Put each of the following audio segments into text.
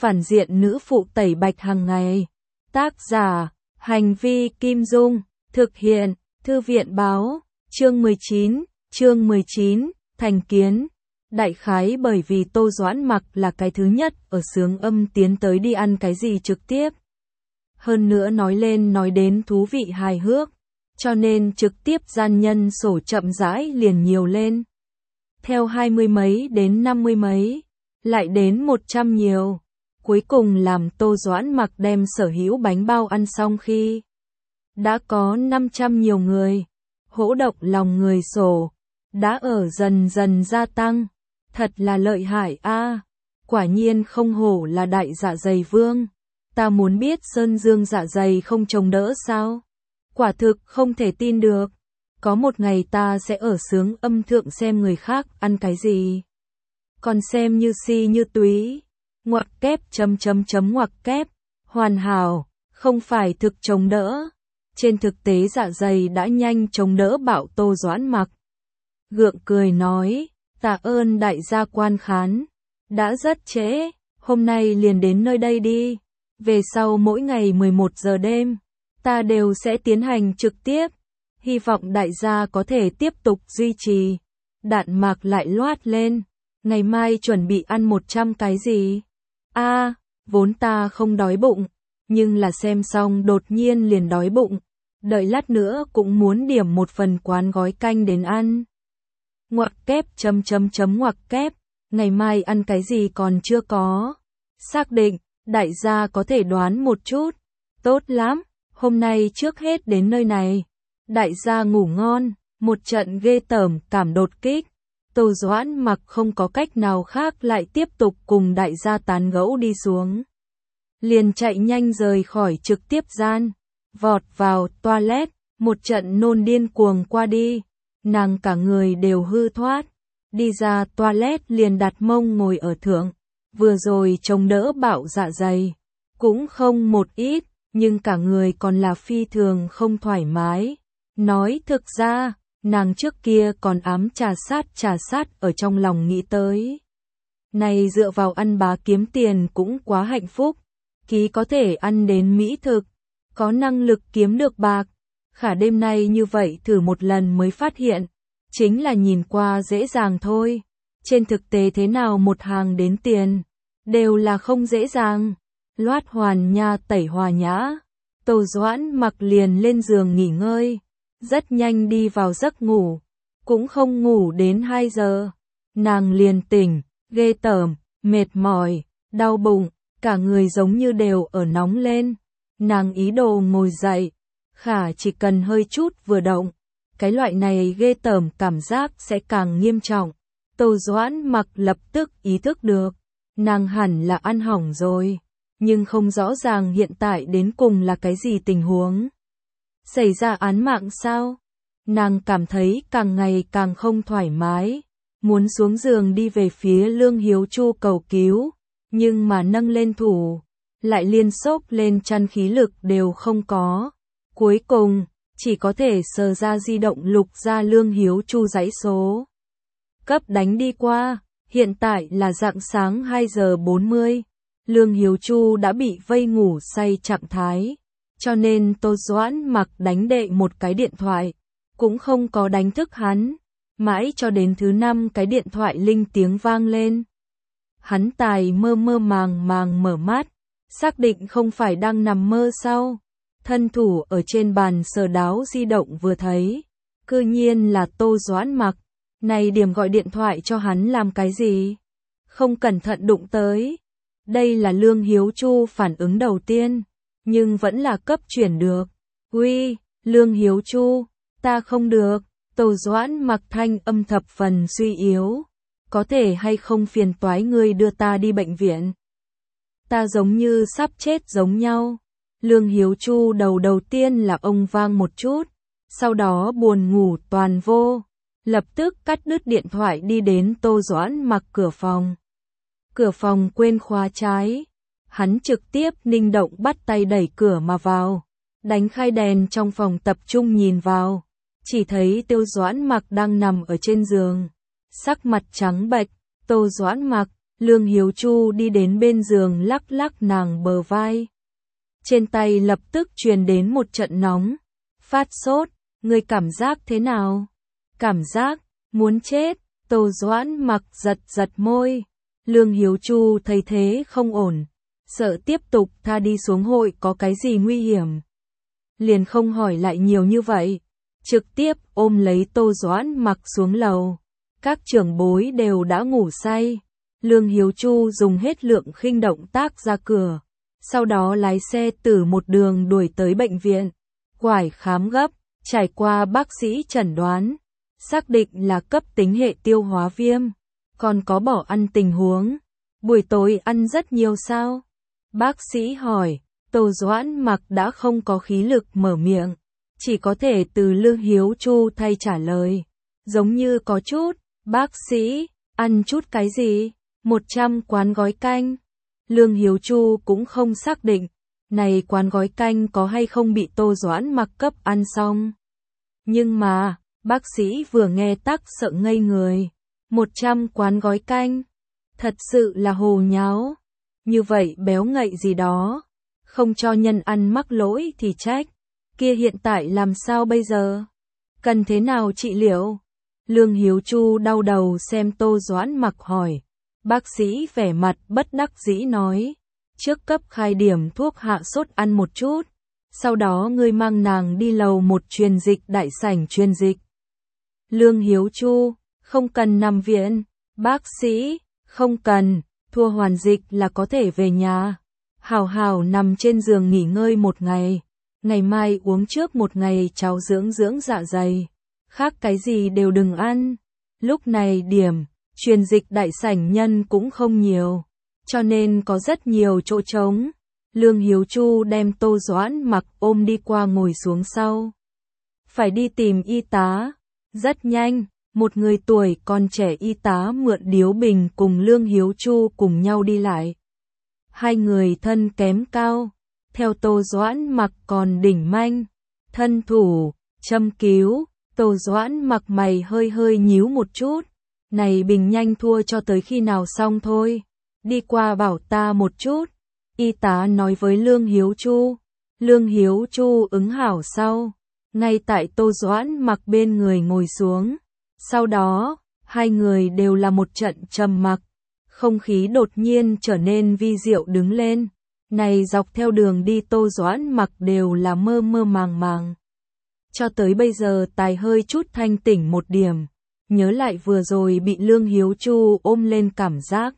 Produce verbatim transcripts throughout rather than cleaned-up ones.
phản diện nữ phụ tẩy bạch hàng ngày. Tác giả, Hành vi Kim Dung, thực hiện, Thư viện báo, chương mười chín, chương mười chín, thành kiến. Đại khái bởi vì Tô Doãn Mặc là cái thứ nhất ở xướng âm tiến tới đi ăn cái gì trực tiếp. Hơn nữa nói lên nói đến thú vị hài hước, cho nên trực tiếp gian nhân sổ chậm rãi liền nhiều lên. Theo hai mươi mấy đến năm mươi mấy, lại đến một trăm nhiều. Cuối cùng làm Tô Doãn Mặc đem sở hữu bánh bao ăn xong khi đã có năm trăm nhiều người. Hỗ động lòng người sổ đã ở dần dần gia tăng. Thật là lợi hại a, à, quả nhiên không hổ là đại dạ dày vương. Ta muốn biết Sơn Dương dạ dày không chống đỡ sao? Quả thực không thể tin được. Có một ngày ta sẽ ở xướng âm thượng xem người khác ăn cái gì. Còn xem như si như túy. Ngoặc kép chấm chấm chấm ngoặc kép. Hoàn hảo, không phải thực chống đỡ. Trên thực tế dạ dày đã nhanh chống đỡ bảo Tô Doãn Mặc. Gượng cười nói, tạ ơn đại gia quan khán. Đã rất trễ, hôm nay liền đến nơi đây đi. Về sau mỗi ngày mười một giờ đêm, ta đều sẽ tiến hành trực tiếp. Hy vọng đại gia có thể tiếp tục duy trì. Đạn mạc lại loát lên. Ngày mai chuẩn bị ăn một trăm cái gì? A, à, vốn ta không đói bụng, nhưng là xem xong đột nhiên liền đói bụng. Đợi lát nữa cũng muốn điểm một phần quán gói canh đến ăn. Ngoặc kép chấm chấm chấm ngoặc kép. Ngày mai ăn cái gì còn chưa có. Xác định, đại gia có thể đoán một chút. Tốt lắm, hôm nay trước hết đến nơi này. Đại gia ngủ ngon, một trận ghê tởm cảm đột kích. Tô Doãn Mặc không có cách nào khác lại tiếp tục cùng đại gia tán gẫu đi xuống. Liền chạy nhanh rời khỏi trực tiếp gian, vọt vào toilet, một trận nôn điên cuồng qua đi. Nàng cả người đều hư thoát, đi ra toilet liền đặt mông ngồi ở thượng. Vừa rồi chống đỡ bạo dạ dày, cũng không một ít, nhưng cả người còn là phi thường không thoải mái. Nói thực ra, nàng trước kia còn ám trà sát trà sát ở trong lòng nghĩ tới. Này dựa vào ăn bá kiếm tiền cũng quá hạnh phúc, ký có thể ăn đến mỹ thực, có năng lực kiếm được bạc. Khả đêm nay như vậy thử một lần mới phát hiện, chính là nhìn qua dễ dàng thôi. Trên thực tế thế nào một hàng đến tiền, đều là không dễ dàng. Loát hoàn nha tẩy hòa nhã, Tô Doãn Mặc liền lên giường nghỉ ngơi. Rất nhanh đi vào giấc ngủ, cũng không ngủ đến hai giờ. Nàng liền tỉnh, ghê tởm, mệt mỏi, đau bụng, cả người giống như đều ở nóng lên. Nàng ý đồ ngồi dậy, khả chỉ cần hơi chút vừa động, cái loại này ghê tởm cảm giác sẽ càng nghiêm trọng. Tô Doãn Mặc lập tức ý thức được, nàng hẳn là ăn hỏng rồi, nhưng không rõ ràng hiện tại đến cùng là cái gì tình huống. Xảy ra án mạng sao? Nàng cảm thấy càng ngày càng không thoải mái, muốn xuống giường đi về phía Lương Hiếu Chu cầu cứu, nhưng mà nâng lên thủ, lại liên xốc lên chăn khí lực đều không có. Cuối cùng, chỉ có thể sờ ra di động lục ra Lương Hiếu Chu dãy số. Cấp đánh đi qua, hiện tại là rạng sáng hai giờ bốn mươi, Lương Hiếu Chu đã bị vây ngủ say trạng thái. Cho nên Tô Doãn Mặc đánh đệ một cái điện thoại, cũng không có đánh thức hắn, mãi cho đến thứ năm cái điện thoại linh tiếng vang lên. Hắn tài mơ mơ màng màng mở mắt, xác định không phải đang nằm mơ sao. Thân thủ ở trên bàn sờ đáo di động vừa thấy, cư nhiên là Tô Doãn Mặc. Này điểm gọi điện thoại cho hắn làm cái gì? Không cẩn thận đụng tới. Đây là Lương Hiếu Chu phản ứng đầu tiên. Nhưng vẫn là cấp chuyển được. Uy, Lương Hiếu Chu, ta không được. Tô Doãn Mặc thanh âm thập phần suy yếu. Có thể hay không phiền toái ngươi đưa ta đi bệnh viện? Ta giống như sắp chết giống nhau. Lương Hiếu Chu đầu đầu tiên là ông vang một chút, sau đó buồn ngủ toàn vô, lập tức cắt đứt điện thoại đi đến Tô Doãn Mặc cửa phòng. Cửa phòng quên khóa trái. Hắn trực tiếp ninh động bắt tay đẩy cửa mà vào, đánh khai đèn trong phòng tập trung nhìn vào, chỉ thấy Tô Doãn Mặc đang nằm ở trên giường, sắc mặt trắng bệch. Tô Doãn Mặc, Lương Hiếu Chu đi đến bên giường lắc lắc nàng bờ vai. Trên tay lập tức truyền đến một trận nóng. Phát sốt, người cảm giác thế nào? Cảm giác, muốn chết, Tô Doãn Mặc giật giật môi. Lương Hiếu Chu thấy thế không ổn, sợ tiếp tục tha đi xuống hội có cái gì nguy hiểm. Liền không hỏi lại nhiều như vậy, trực tiếp ôm lấy Tô Doãn Mặc xuống lầu. Các trưởng bối đều đã ngủ say. Lương Hiếu Chu dùng hết lượng khinh động tác ra cửa, sau đó lái xe từ một đường đuổi tới bệnh viện. Quải khám gấp, trải qua bác sĩ chẩn đoán, xác định là cấp tính hệ tiêu hóa viêm, còn có bỏ ăn tình huống. Buổi tối ăn rất nhiều sao? Bác sĩ hỏi. Tô Doãn Mặc đã không có khí lực mở miệng, chỉ có thể từ Lương Hiếu Chu thay trả lời. Giống như có chút. Bác sĩ, ăn chút cái gì? một trăm quán gói canh. Lương Hiếu Chu cũng không xác định, này quán gói canh có hay không bị Tô Doãn Mặc cấp ăn xong. Nhưng mà, bác sĩ vừa nghe tắc sợ ngây người. một trăm quán gói canh. Thật sự là hồ nháo. Như vậy béo ngậy gì đó. Không cho nhân ăn mắc lỗi thì trách. Kia hiện tại làm sao bây giờ? Cần thế nào trị liệu? Lương Hiếu Chu đau đầu xem Tô Doãn Mặc hỏi. Bác sĩ vẻ mặt bất đắc dĩ nói. Trước cấp khai điểm thuốc hạ sốt ăn một chút. Sau đó ngươi mang nàng đi lầu một truyền dịch đại sảnh truyền dịch. Lương Hiếu Chu, không cần nằm viện. Bác sĩ, không cần, thua hoàn dịch là có thể về nhà. Hảo hảo nằm trên giường nghỉ ngơi một ngày. Ngày mai uống trước một ngày cháo dưỡng dưỡng dạ dày. Khác cái gì đều đừng ăn. Lúc này điểm, truyền dịch đại sảnh nhân cũng không nhiều, cho nên có rất nhiều chỗ trống. Lương Hiếu Chu đem Tô Doãn Mặc ôm đi qua ngồi xuống sau. Phải đi tìm y tá. Rất nhanh, một người tuổi còn trẻ y tá mượn điếu bình cùng Lương Hiếu Chu cùng nhau đi lại. Hai người thân kém cao, theo Tô Doãn Mặc còn đỉnh manh, thân thủ, châm cứu. Tô Doãn Mặc mày hơi hơi nhíu một chút. Này bình nhanh thua cho tới khi nào xong thôi. Đi qua bảo ta một chút. Y tá nói với Lương Hiếu Chu. Lương Hiếu Chu ứng hảo sau. Ngay tại Tô Doãn Mặc bên người ngồi xuống. Sau đó, hai người đều là một trận trầm mặc. Không khí đột nhiên trở nên vi diệu đứng lên. Này dọc theo đường đi Tô Doãn Mặc đều là mơ mơ màng màng. Cho tới bây giờ tài hơi chút thanh tỉnh một điểm, nhớ lại vừa rồi bị Lương Hiếu Chu ôm lên cảm giác.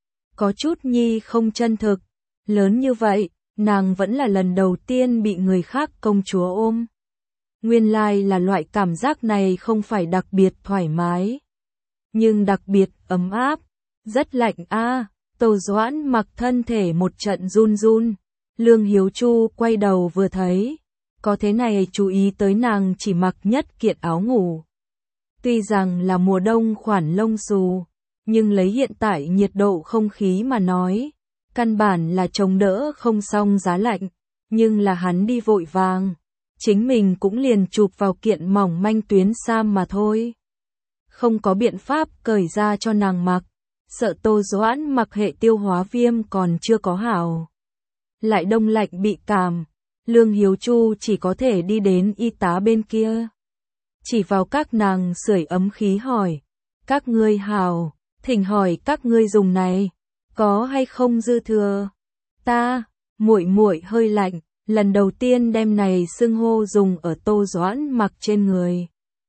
Có chút nhi không chân thực, lớn như vậy, nàng vẫn là lần đầu tiên bị người khác công chúa ôm. Nguyên lai là loại cảm giác này không phải đặc biệt thoải mái, nhưng đặc biệt ấm áp, rất lạnh a. À, Tô Doãn Mặc thân thể một trận run run, Lương Hiếu Chu quay đầu vừa thấy. Có thế này chú ý tới nàng chỉ mặc nhất kiện áo ngủ. Tuy rằng là mùa đông khoản lông xù, nhưng lấy hiện tại nhiệt độ không khí mà nói, căn bản là chống đỡ không xong giá lạnh, nhưng là hắn đi vội vàng, chính mình cũng liền chụp vào kiện mỏng manh tuyến sam mà thôi. Không có biện pháp cởi ra cho nàng mặc, sợ Tô Doãn Mặc hệ tiêu hóa viêm còn chưa có hảo. Lại đông lạnh bị cảm. Lương Hiếu Chu chỉ có thể đi đến y tá bên kia. Chỉ vào các nàng sưởi ấm khí hỏi. Các ngươi hào, thỉnh hỏi các ngươi dùng này, có hay không dư thừa? Ta, muội muội hơi lạnh, lần đầu tiên đem này xưng hô dùng ở Tô Doãn Mặc trên người.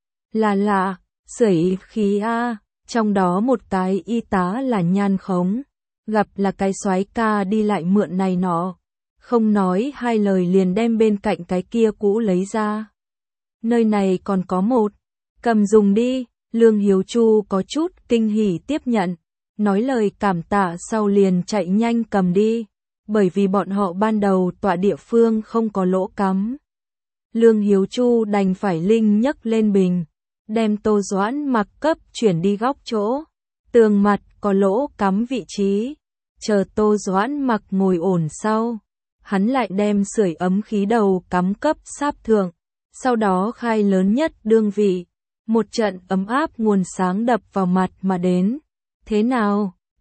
Là lạ, sưởi khí a, trong đó một cái y tá là Nhan Khống, gặp là cái soái ca đi lại mượn này nọ. Không nói hai lời liền đem bên cạnh cái kia cũ lấy ra. Nơi này còn có một, cầm dùng đi. Lương Hiếu Chu có chút kinh hỉ tiếp nhận, nói lời cảm tạ sau liền chạy nhanh cầm đi, bởi vì bọn họ ban đầu tọa địa phương không có lỗ cắm. Lương Hiếu Chu đành phải linh nhấc lên bình, đem Tô Doãn Mặc cấp chuyển đi góc chỗ, tường mặt có lỗ cắm vị trí, chờ Tô Doãn Mặc ngồi ổn sau. Hắn lại đem sưởi ấm khí đầu cắm cấp sáp thượng, sau đó khai lớn nhất đương vị. Một trận ấm áp nguồn sáng đập vào mặt mà đến. Thế nào?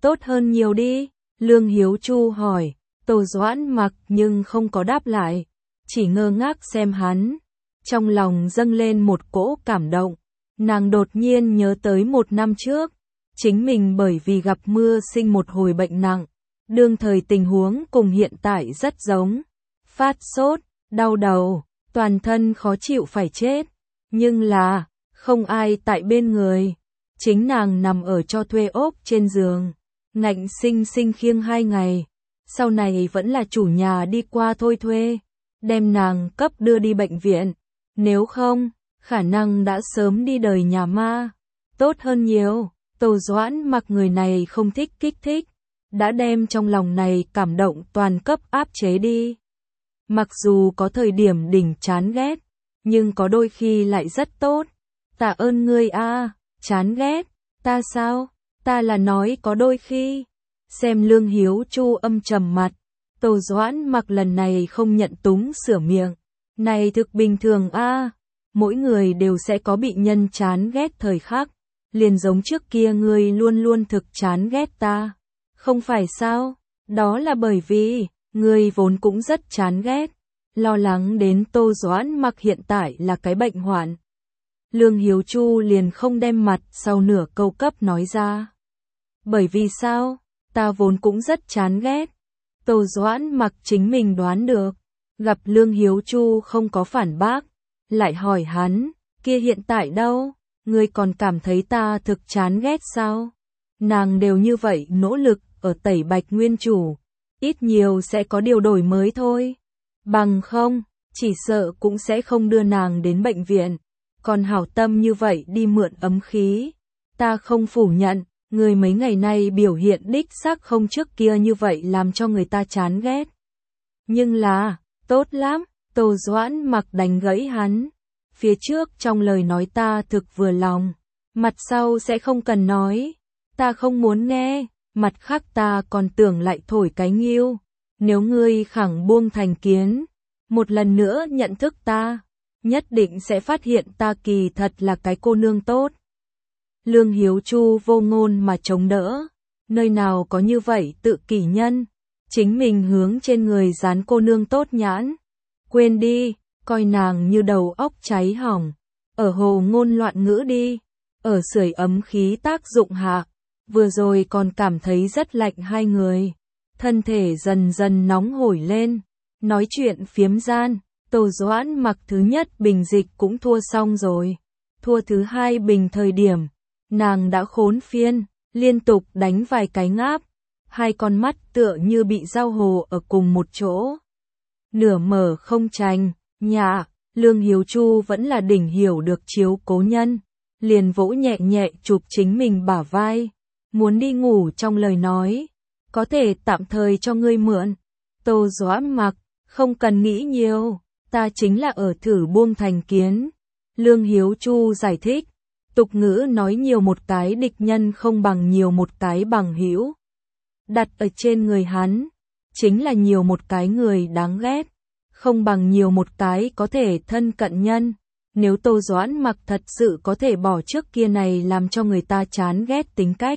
Tốt hơn nhiều đi, Lương Hiếu Chu hỏi. Tô Doãn Mặc nhưng không có đáp lại, chỉ ngơ ngác xem hắn. Trong lòng dâng lên một cỗ cảm động, nàng đột nhiên nhớ tới một năm trước, chính mình bởi vì gặp mưa sinh một hồi bệnh nặng, đương thời tình huống cùng hiện tại rất giống. Phát sốt, đau đầu, toàn thân khó chịu phải chết, nhưng là, không ai tại bên người. Chính nàng nằm ở cho thuê ốp trên giường, ngạnh sinh sinh khiêng hai ngày. Sau này vẫn là chủ nhà đi qua thôi thuê, đem nàng cấp đưa đi bệnh viện. Nếu không, khả năng đã sớm đi đời nhà ma. Tốt hơn nhiều, Tô Doãn Mặc người này không thích kích thích, đã đem trong lòng này cảm động toàn cấp áp chế đi. Mặc dù có thời điểm đỉnh chán ghét, nhưng có đôi khi lại rất tốt. Tạ ơn ngươi a, chán ghét, ta sao? Ta là nói có đôi khi. Xem Lương Hiếu Chu âm trầm mặt, Tô Doãn Mặc lần này không nhận túng sửa miệng. Này thực bình thường a, mỗi người đều sẽ có bị nhân chán ghét thời khắc, liền giống trước kia ngươi luôn luôn thực chán ghét ta. Không phải sao? Đó là bởi vì, ngươi vốn cũng rất chán ghét, lo lắng đến Tô Doãn Mặc hiện tại là cái bệnh hoạn. Lương Hiếu Chu liền không đem mặt sau nửa câu cấp nói ra. Bởi vì sao? Ta vốn cũng rất chán ghét. Tô Doãn Mặc chính mình đoán được. Gặp Lương Hiếu Chu không có phản bác, lại hỏi hắn, kia hiện tại đâu? Ngươi còn cảm thấy ta thực chán ghét sao? Nàng đều như vậy nỗ lực ở tẩy bạch nguyên chủ, ít nhiều sẽ có điều đổi mới thôi. Bằng không, chỉ sợ cũng sẽ không đưa nàng đến bệnh viện. Còn hảo tâm như vậy đi mượn ấm khí. Ta không phủ nhận, người mấy ngày nay biểu hiện đích xác không trước kia như vậy làm cho người ta chán ghét. Nhưng là, tốt lắm, Tô Doãn Mặc đánh gãy hắn. Phía trước trong lời nói ta thực vừa lòng, mặt sau sẽ không cần nói. Ta không muốn nghe, mặt khác ta còn tưởng lại thổi cái nghiêu. Nếu ngươi khẳng buông thành kiến, một lần nữa nhận thức ta, nhất định sẽ phát hiện ta kỳ thật là cái cô nương tốt. Lương Hiếu Chu vô ngôn mà chống đỡ, nơi nào có như vậy tự kỷ nhân, chính mình hướng trên người dán cô nương tốt nhãn. Quên đi, coi nàng như đầu óc cháy hỏng, ở hồ ngôn loạn ngữ đi, ở sưởi ấm khí tác dụng hạ, vừa rồi còn cảm thấy rất lạnh hai người, thân thể dần dần nóng hổi lên, nói chuyện phiếm gian. Tô Doãn Mặc thứ nhất bình dịch cũng thua xong rồi, thua thứ hai bình thời điểm, nàng đã khốn phiên, liên tục đánh vài cái ngáp, hai con mắt tựa như bị giao hồ ở cùng một chỗ. Nửa mở không trành, nhà, Lương Hiếu Chu vẫn là đỉnh hiểu được chiếu cố nhân, liền vỗ nhẹ nhẹ chụp chính mình bả vai, muốn đi ngủ trong lời nói, có thể tạm thời cho ngươi mượn. Tô Doãn Mặc, không cần nghĩ nhiều. Ta chính là ở thử buông thành kiến. Lương Hiếu Chu giải thích, tục ngữ nói nhiều một cái địch nhân không bằng nhiều một cái bằng hữu. Đặt ở trên người hắn, chính là nhiều một cái người đáng ghét, không bằng nhiều một cái có thể thân cận nhân. Nếu Tô Doãn Mặc thật sự có thể bỏ trước kia này làm cho người ta chán ghét tính cách,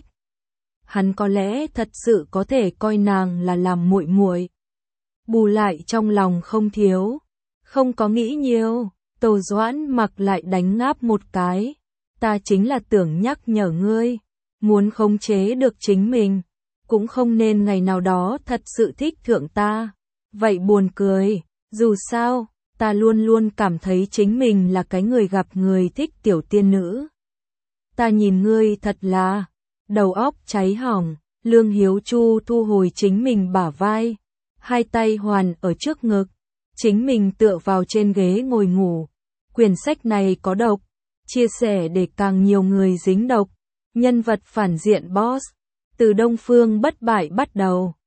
hắn có lẽ thật sự có thể coi nàng là làm muội muội. Bù lại trong lòng không thiếu. Không có nghĩ nhiều, Tô Doãn Mặc lại đánh ngáp một cái. Ta chính là tưởng nhắc nhở ngươi, muốn khống chế được chính mình, cũng không nên ngày nào đó thật sự thích thượng ta. Vậy buồn cười, dù sao, ta luôn luôn cảm thấy chính mình là cái người gặp người thích tiểu tiên nữ. Ta nhìn ngươi thật là, đầu óc cháy hỏng. Lương Hiếu Chu thu hồi chính mình bả vai, hai tay hoàn ở trước ngực. Chính mình tựa vào trên ghế ngồi ngủ. Quyển sách này có độc, chia sẻ để càng nhiều người dính độc. Nhân vật phản diện boss, từ Đông Phương bất bại bắt đầu.